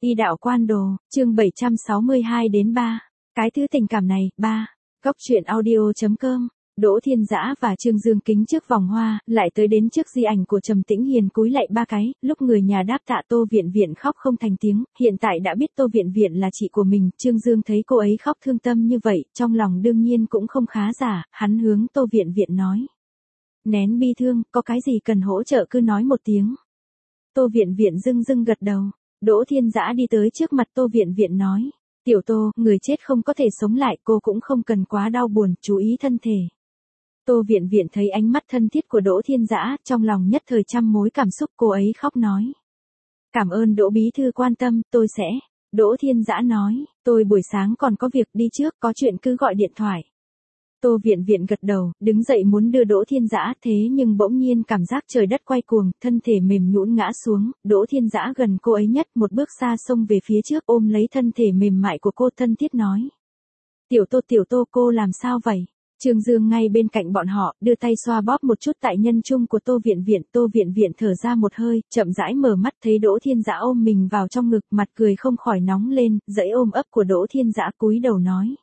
Y đạo quan đồ, chương 762 đến 3. Cái thứ tình cảm này, 3. Góc truyện audio.com. Đỗ Thiên Dã và Trương Dương kính trước vòng hoa, lại tới đến trước di ảnh của Trầm Tĩnh Hiền cúi lạy 3 cái, lúc người nhà đáp tạ Tô Viện Viện khóc không thành tiếng, hiện tại đã biết Tô Viện Viện là chị của mình, Trương Dương thấy cô ấy khóc thương tâm như vậy, trong lòng đương nhiên cũng không khá giả, hắn hướng Tô Viện Viện nói. Nén bi thương, có cái gì cần hỗ trợ cứ nói một tiếng. Tô Viện Viện dưng gật đầu. Đỗ Thiên Dã đi tới trước mặt Tô Viện Viện nói. Tiểu Tô, người chết không có thể sống lại, cô cũng không cần quá đau buồn, chú ý thân thể. Tô Viện Viện thấy ánh mắt thân thiết của Đỗ Thiên Dã, trong lòng nhất thời trăm mối cảm xúc, cô ấy khóc nói. Cảm ơn Đỗ Bí Thư quan tâm, tôi sẽ. Đỗ Thiên Dã nói, tôi buổi sáng còn có việc đi trước, có chuyện cứ gọi điện thoại. Tô Viện Viện gật đầu, đứng dậy muốn đưa Đỗ Thiên Dã, thế nhưng bỗng nhiên cảm giác trời đất quay cuồng, thân thể mềm nhũn ngã xuống, Đỗ Thiên Dã gần cô ấy nhất, một bước xa xông về phía trước, ôm lấy thân thể mềm mại của cô, thân thiết nói. Tiểu Tô, cô làm sao vậy? Trương Dương ngay bên cạnh bọn họ, đưa tay xoa bóp một chút tại nhân trung của Tô Viện Viện thở ra một hơi, chậm rãi mở mắt thấy Đỗ Thiên Dã ôm mình vào trong ngực, mặt cười không khỏi nóng lên, dãy ôm ấp của Đỗ Thiên Dã cúi đầu nói.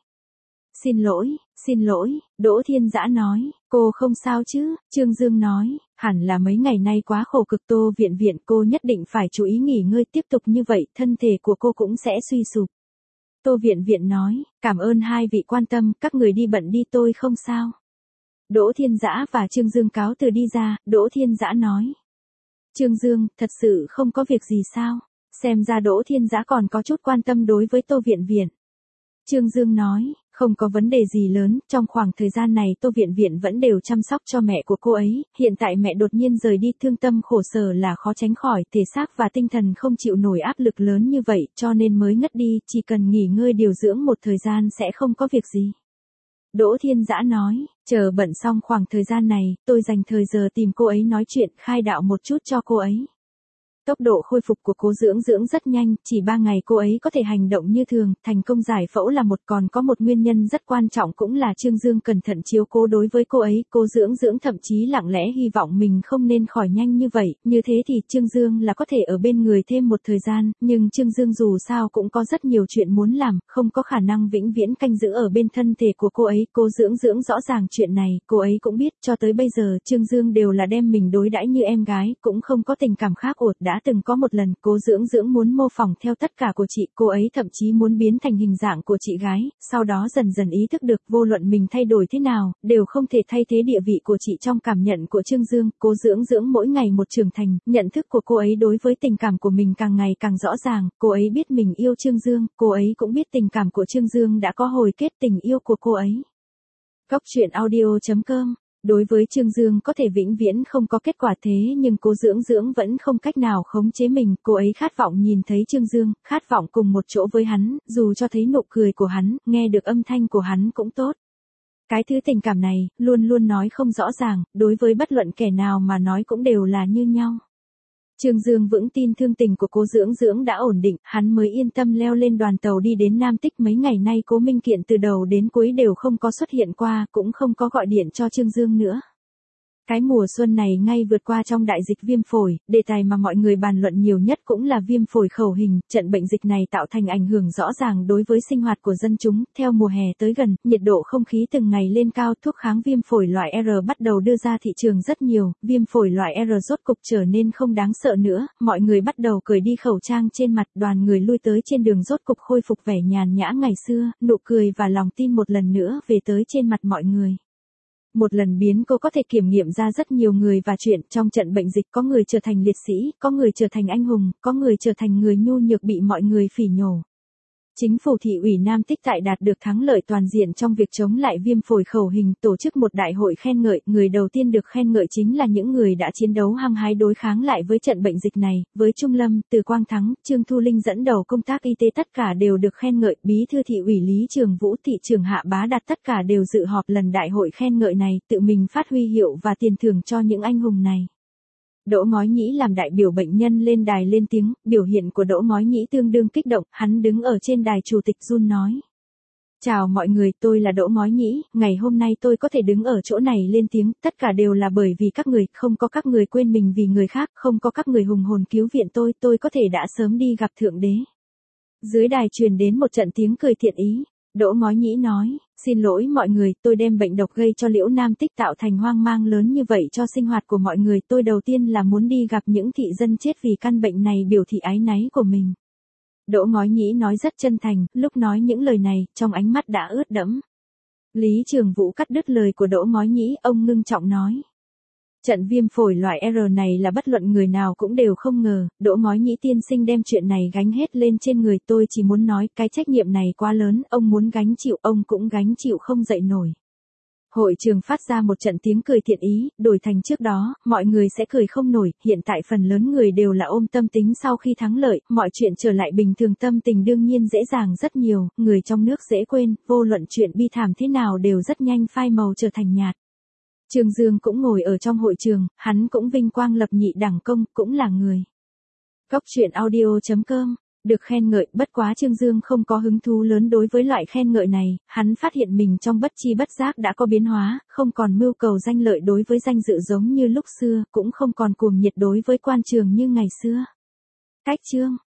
Xin lỗi, Đỗ Thiên Dã nói, cô không sao chứ, Trương Dương nói, hẳn là mấy ngày nay quá khổ cực. Tô Viện Viện, cô nhất định phải chú ý nghỉ ngơi, tiếp tục như vậy, thân thể của cô cũng sẽ suy sụp. Tô Viện Viện nói, cảm ơn hai vị quan tâm, các người đi bận đi, tôi không sao. Đỗ Thiên Dã và Trương Dương cáo từ đi ra, Đỗ Thiên Dã nói. Trương Dương, thật sự không có việc gì sao, xem ra Đỗ Thiên Dã còn có chút quan tâm đối với Tô Viện Viện. Trương Dương nói, không có vấn đề gì lớn, trong khoảng thời gian này Tô Viện Viện vẫn đều chăm sóc cho mẹ của cô ấy, hiện tại mẹ đột nhiên rời đi, thương tâm khổ sở là khó tránh khỏi, thể xác và tinh thần không chịu nổi áp lực lớn như vậy, cho nên mới ngất đi, chỉ cần nghỉ ngơi điều dưỡng một thời gian sẽ không có việc gì. Đỗ Thiên Dã nói, chờ bận xong khoảng thời gian này, tôi dành thời giờ tìm cô ấy nói chuyện, khai đạo một chút cho cô ấy. Tốc độ khôi phục của cô dưỡng rất nhanh, chỉ 3 ngày cô ấy có thể hành động như thường, thành công giải phẫu là một, còn có một nguyên nhân rất quan trọng cũng là Trương Dương cẩn thận chiếu cố đối với cô ấy, cô dưỡng thậm chí lặng lẽ hy vọng mình không nên khỏi nhanh như vậy, như thế thì Trương Dương là có thể ở bên người thêm một thời gian, nhưng Trương Dương dù sao cũng có rất nhiều chuyện muốn làm, không có khả năng vĩnh viễn canh giữ ở bên thân thể của cô ấy, cô dưỡng rõ ràng chuyện này, cô ấy cũng biết, cho tới bây giờ Trương Dương đều là đem mình đối đãi như em gái, cũng không có tình cảm khác đã từng có một lần, cô dưỡng muốn mô phỏng theo tất cả của chị, cô ấy thậm chí muốn biến thành hình dạng của chị gái, sau đó dần ý thức được vô luận mình thay đổi thế nào, đều không thể thay thế địa vị của chị trong cảm nhận của Trương Dương, cô dưỡng mỗi ngày một trưởng thành, nhận thức của cô ấy đối với tình cảm của mình càng ngày càng rõ ràng, cô ấy biết mình yêu Trương Dương, cô ấy cũng biết tình cảm của Trương Dương đã có hồi kết tình yêu của cô ấy. Góc truyện audio.com. Đối với Trương Dương có thể vĩnh viễn không có kết quả, thế nhưng cô dưỡng vẫn không cách nào khống chế mình, cô ấy khát vọng nhìn thấy Trương Dương, khát vọng cùng một chỗ với hắn, dù cho thấy nụ cười của hắn, nghe được âm thanh của hắn cũng tốt. Cái thứ tình cảm này, luôn nói không rõ ràng, đối với bất luận kẻ nào mà nói cũng đều là như nhau. Trương Dương vững tin thương tình của cô dưỡng đã ổn định, hắn mới yên tâm leo lên đoàn tàu đi đến Nam Tích. Mấy ngày nay Cố Minh Kiện từ đầu đến cuối đều không có xuất hiện qua, cũng không có gọi điện cho Trương Dương nữa. Cái mùa xuân này ngay vượt qua trong đại dịch viêm phổi, đề tài mà mọi người bàn luận nhiều nhất cũng là viêm phổi khẩu hình, trận bệnh dịch này tạo thành ảnh hưởng rõ ràng đối với sinh hoạt của dân chúng, theo mùa hè tới gần, nhiệt độ không khí từng ngày lên cao, thuốc kháng viêm phổi loại R bắt đầu đưa ra thị trường rất nhiều, viêm phổi loại R rốt cục trở nên không đáng sợ nữa, mọi người bắt đầu cởi đi khẩu trang trên mặt, đoàn người lui tới trên đường rốt cục khôi phục vẻ nhàn nhã ngày xưa, nụ cười và lòng tin một lần nữa về tới trên mặt mọi người. Một lần biến cô có thể kiểm nghiệm ra rất nhiều người và chuyện, trong trận bệnh dịch có người trở thành liệt sĩ, có người trở thành anh hùng, có người trở thành người nhu nhược bị mọi người phỉ nhổ. Chính phủ thị ủy Nam Tích tại đạt được thắng lợi toàn diện trong việc chống lại viêm phổi khẩu hình, tổ chức một đại hội khen ngợi, người đầu tiên được khen ngợi chính là những người đã chiến đấu hăng hái đối kháng lại với trận bệnh dịch này, với Trung Lâm, Từ Quang Thắng, Trương Thu Linh dẫn đầu công tác y tế tất cả đều được khen ngợi, bí thư thị ủy Lý Trường Vũ, thị trưởng Hạ Bá Đạt tất cả đều dự họp lần đại hội khen ngợi này, tự mình phát huy hiệu và tiền thưởng cho những anh hùng này. Đỗ Ngói Nhĩ làm đại biểu bệnh nhân lên đài lên tiếng, biểu hiện của Đỗ Ngói Nhĩ tương đương kích động, hắn đứng ở trên đài chủ tịch run nói. Chào mọi người, tôi là Đỗ Ngói Nhĩ, ngày hôm nay tôi có thể đứng ở chỗ này lên tiếng, tất cả đều là bởi vì các người, không có các người quên mình vì người khác, không có các người hùng hồn cứu viện tôi có thể đã sớm đi gặp Thượng Đế. Dưới đài truyền đến một trận tiếng cười thiện ý. Đỗ Ngói Nhĩ nói, xin lỗi mọi người, tôi đem bệnh độc gây cho Liễu Nam Tích tạo thành hoang mang lớn như vậy cho sinh hoạt của mọi người. Tôi đầu tiên là muốn đi gặp những thị dân chết vì căn bệnh này biểu thị áy náy của mình. Đỗ Ngói Nhĩ nói rất chân thành, lúc nói những lời này, trong ánh mắt đã ướt đẫm. Lý Trường Vũ cắt đứt lời của Đỗ Ngói Nhĩ, ông ngưng trọng nói. Trận viêm phổi loại R này là bất luận người nào cũng đều không ngờ, Đỗ Ngói Nhĩ tiên sinh đem chuyện này gánh hết lên trên người. Tôi chỉ muốn nói, cái trách nhiệm này quá lớn, ông muốn gánh chịu, ông cũng gánh chịu không dậy nổi. Hội trường phát ra một trận tiếng cười thiện ý, đổi thành trước đó, mọi người sẽ cười không nổi, hiện tại phần lớn người đều là ôm tâm tính sau khi thắng lợi, mọi chuyện trở lại bình thường, tâm tình đương nhiên dễ dàng rất nhiều, người trong nước dễ quên, vô luận chuyện bi thảm thế nào đều rất nhanh phai màu trở thành nhạt. Trương Dương cũng ngồi ở trong hội trường, hắn cũng vinh quang lập nhị đẳng công, cũng là người. Góc truyện audio.com, được khen ngợi, bất quá Trương Dương không có hứng thú lớn đối với loại khen ngợi này, hắn phát hiện mình trong bất chi bất giác đã có biến hóa, không còn mưu cầu danh lợi đối với danh dự giống như lúc xưa, cũng không còn cuồng nhiệt đối với quan trường như ngày xưa. Cách chương